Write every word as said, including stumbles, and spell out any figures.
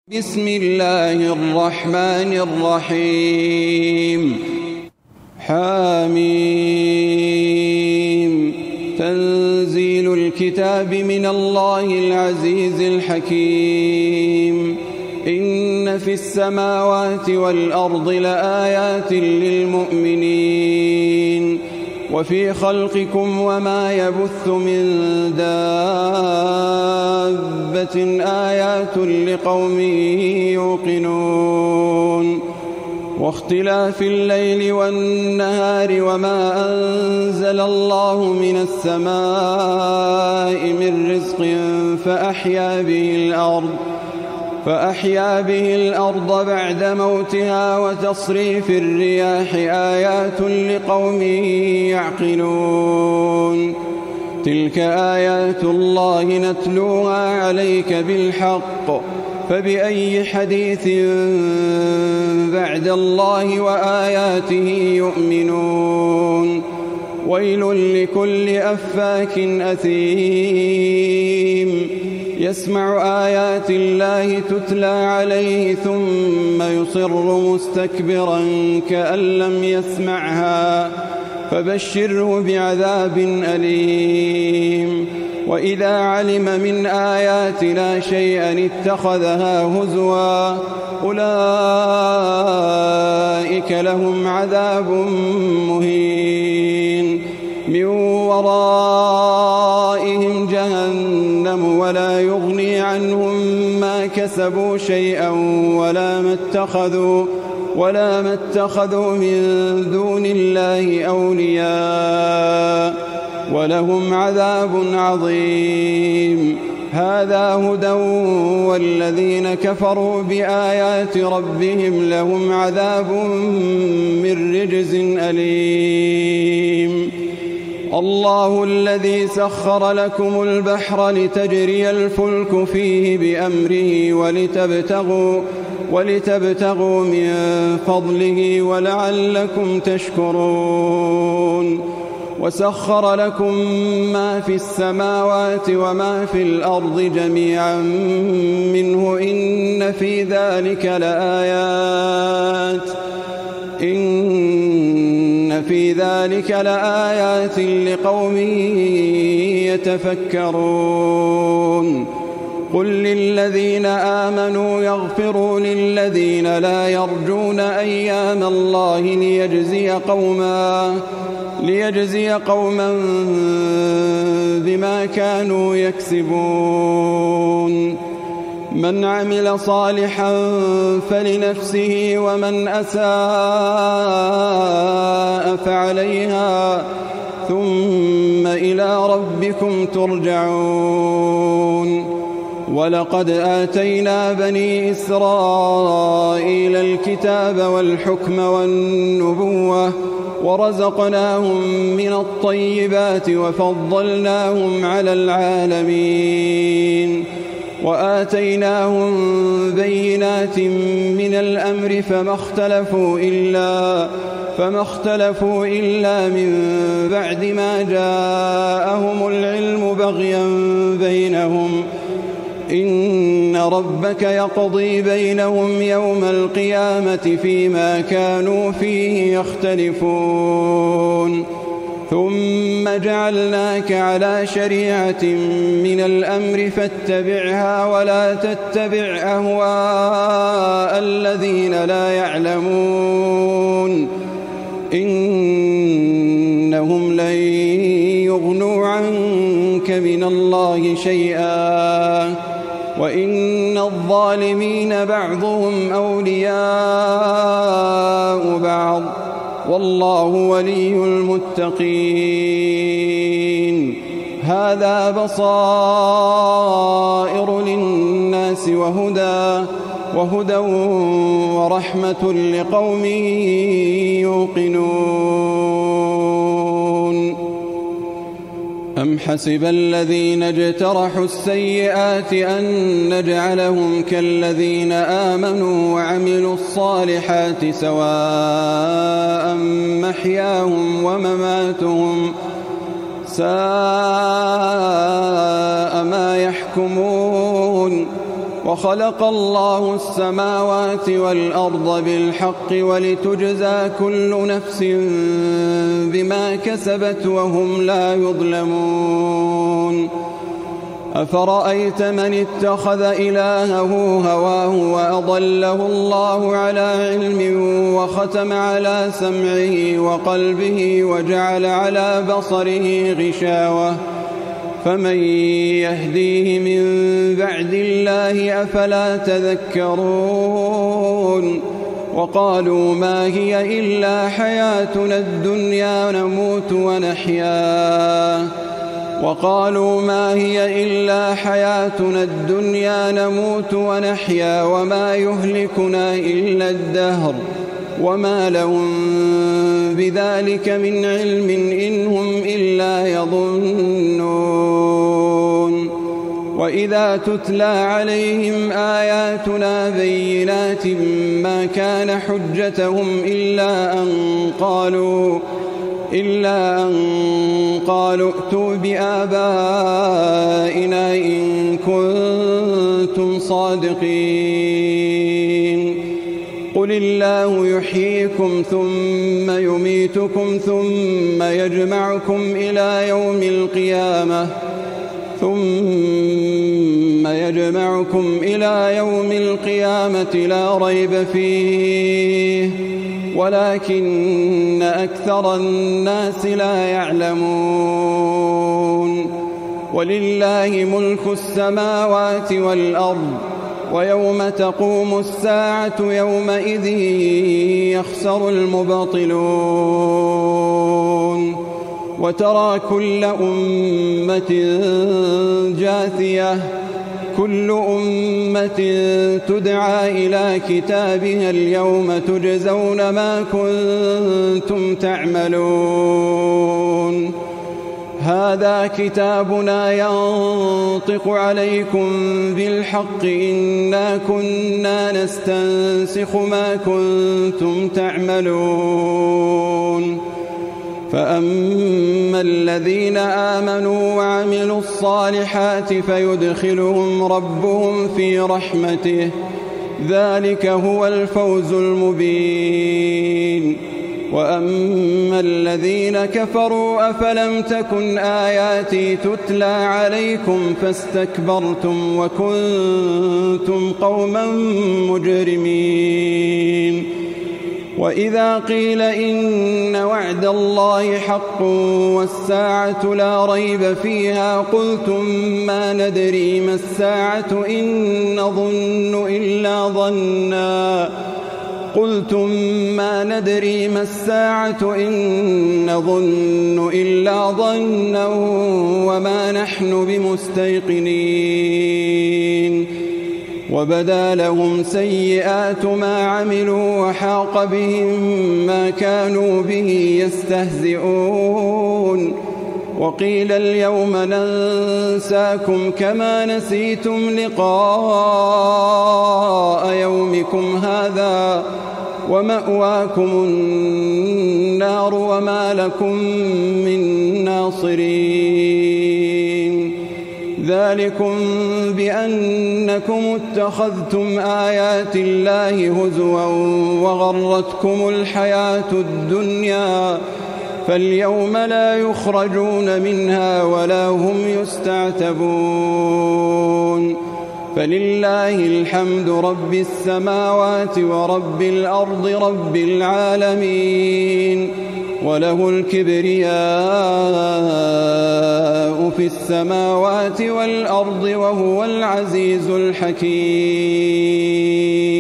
بسم الله الرحمن الرحيم. حاميم. تنزيل الكتاب من الله العزيز الحكيم. إن في السماوات والأرض لآيات للمؤمنين وفي خلقكم وما يبث من دابة آيات لقوم يوقنون واختلاف الليل والنهار وما أنزل الله من السماء من رزق فأحيا به الأرض فأحيا به الأرض بعد موتها وتصريف الرياح آيات لقوم يعقلون. تلك آيات الله نتلوها عليك بالحق فبأي حديث بعد الله وآياته يؤمنون. ويل لكل أفاك أثيم يسمع آيات الله تتلى عليه ثم يصر مستكبرا كأن لم يسمعها فبشره بعذاب أليم. وإذا علم من آياتنا شيئا اتخذها هزوا أولئك لهم عذاب مهين من ورائهم جهنم ولا يغني عنهم ما كسبوا شيئا ولا ما اتخذوا ولا ما اتخذوا من دون الله أولياء ولهم عذاب عظيم. هذا هدى والذين كفروا بآيات ربهم لهم عذاب من رجز أليم. الله الذي سخر لكم البحر لتجري الفلك فيه بأمره ولتبتغوا, ولتبتغوا من فضله ولعلكم تشكرون. وسخر لكم ما في السماوات وما في الأرض جميعا منه إن في ذلك لآيات إن في ذلك لآيات لقوم يتفكرون. قل للذين آمنوا يغفروا للذين لا يرجون أيام الله ليجزي قوما ليجزي قوما بما كانوا يكسبون. من عمل صالحا فلنفسه ومن أساء فعليها ثم إلى ربكم ترجعون. ولقد آتينا بني إسرائيل الكتاب والحكم والنبوة ورزقناهم من الطيبات وفضلناهم على العالمين وآتيناهم بينات من الأمر فما اختلفوا إلا, فما اختلفوا إلا من بعد ما جاءهم العلم بغيا بينهم. إن ربك يقضي بينهم يوم القيامة فيما كانوا فيه يختلفون. ثم جعلناك على شريعة من الأمر فاتبعها ولا تتبع أهواء الذين لا يعلمون إنهم لن يغنوا عنك من الله شيئا وإن الظالمين بعضهم أولياء بعض والله ولي المتقين. هذا بصائر للناس وهدى وهدى ورحمة لقوم يوقنون. أم حسب الذين اجترحوا السيئات أن نجعلهم كالذين آمنوا وعملوا الصالحات سواء محياهم ومماتهم ساء ما يحكمون. وخلق الله السماوات والأرض بالحق ولتجزى كل نفس بما كسبت وهم لا يظلمون. أفرأيت من اتخذ إلهه هواه وأضله الله على علم وختم على سمعه وقلبه وجعل على بصره غشاوة فمن يهديه من بعد الله أفلا تذكرون. وقالوا ما هي إلا حياتنا الدنيا نموت ونحيا وقالوا ما هي إلا حياتنا الدنيا نموت ونحيا وما يهلكنا إلا الدهر وما لهم بذلك من علم إن هم إلا يظنون. وإذا تتلى عليهم آياتنا بينات ما كان حجتهم إلا أن قالوا إلا أن قالوا ائتوا بآبائنا إن كنتم صادقين. قل الله يحييكم ثم يميتكم ثم يجمعكم إلى يوم القيامة ثم يجمعكم إلى يوم القيامة لا ريب فيه ولكن أكثر الناس لا يعلمون. ولله ملك السماوات والأرض ويوم تقوم الساعة يومئذ يخسر المبطلون. وترى كل أمة جاثية كل أمة تدعى إلى كتابها اليوم تجزون ما كنتم تعملون. هذا كتابنا ينطق عليكم بالحق إنا كنا نستنسخ ما كنتم تعملون. فأما الذين آمنوا وعملوا الصالحات فيدخلهم ربهم في رحمته ذلك هو الفوز المبين. وأما الذين كفروا أفلم تكن آياتي تتلى عليكم فاستكبرتم وكنتم قوما مجرمين. وإذا قيل إن وعد الله حق والساعة لا ريب فيها قلتم ما ندري ما الساعة إن نظن إلا ظنا قلتم ما ندري ما الساعة إن نظن إلا ظنا وما نحن بمستيقنين. وبدا لهم سيئات ما عملوا وحاق بهم ما كانوا به يستهزئون. وقيل اليوم ننساكم كما نسيتم لقاء يومكم هذا ومأواكم النار وما لكم من ناصرين. ذلكم بأنكم اتخذتم آيات الله هزوا وغرتكم الحياة الدنيا فاليوم لا يخرجون منها ولا هم يستعتبون. فلله الحمد رب السماوات ورب الأرض رب العالمين وله الكبرياء في السماوات والأرض وهو العزيز الحكيم.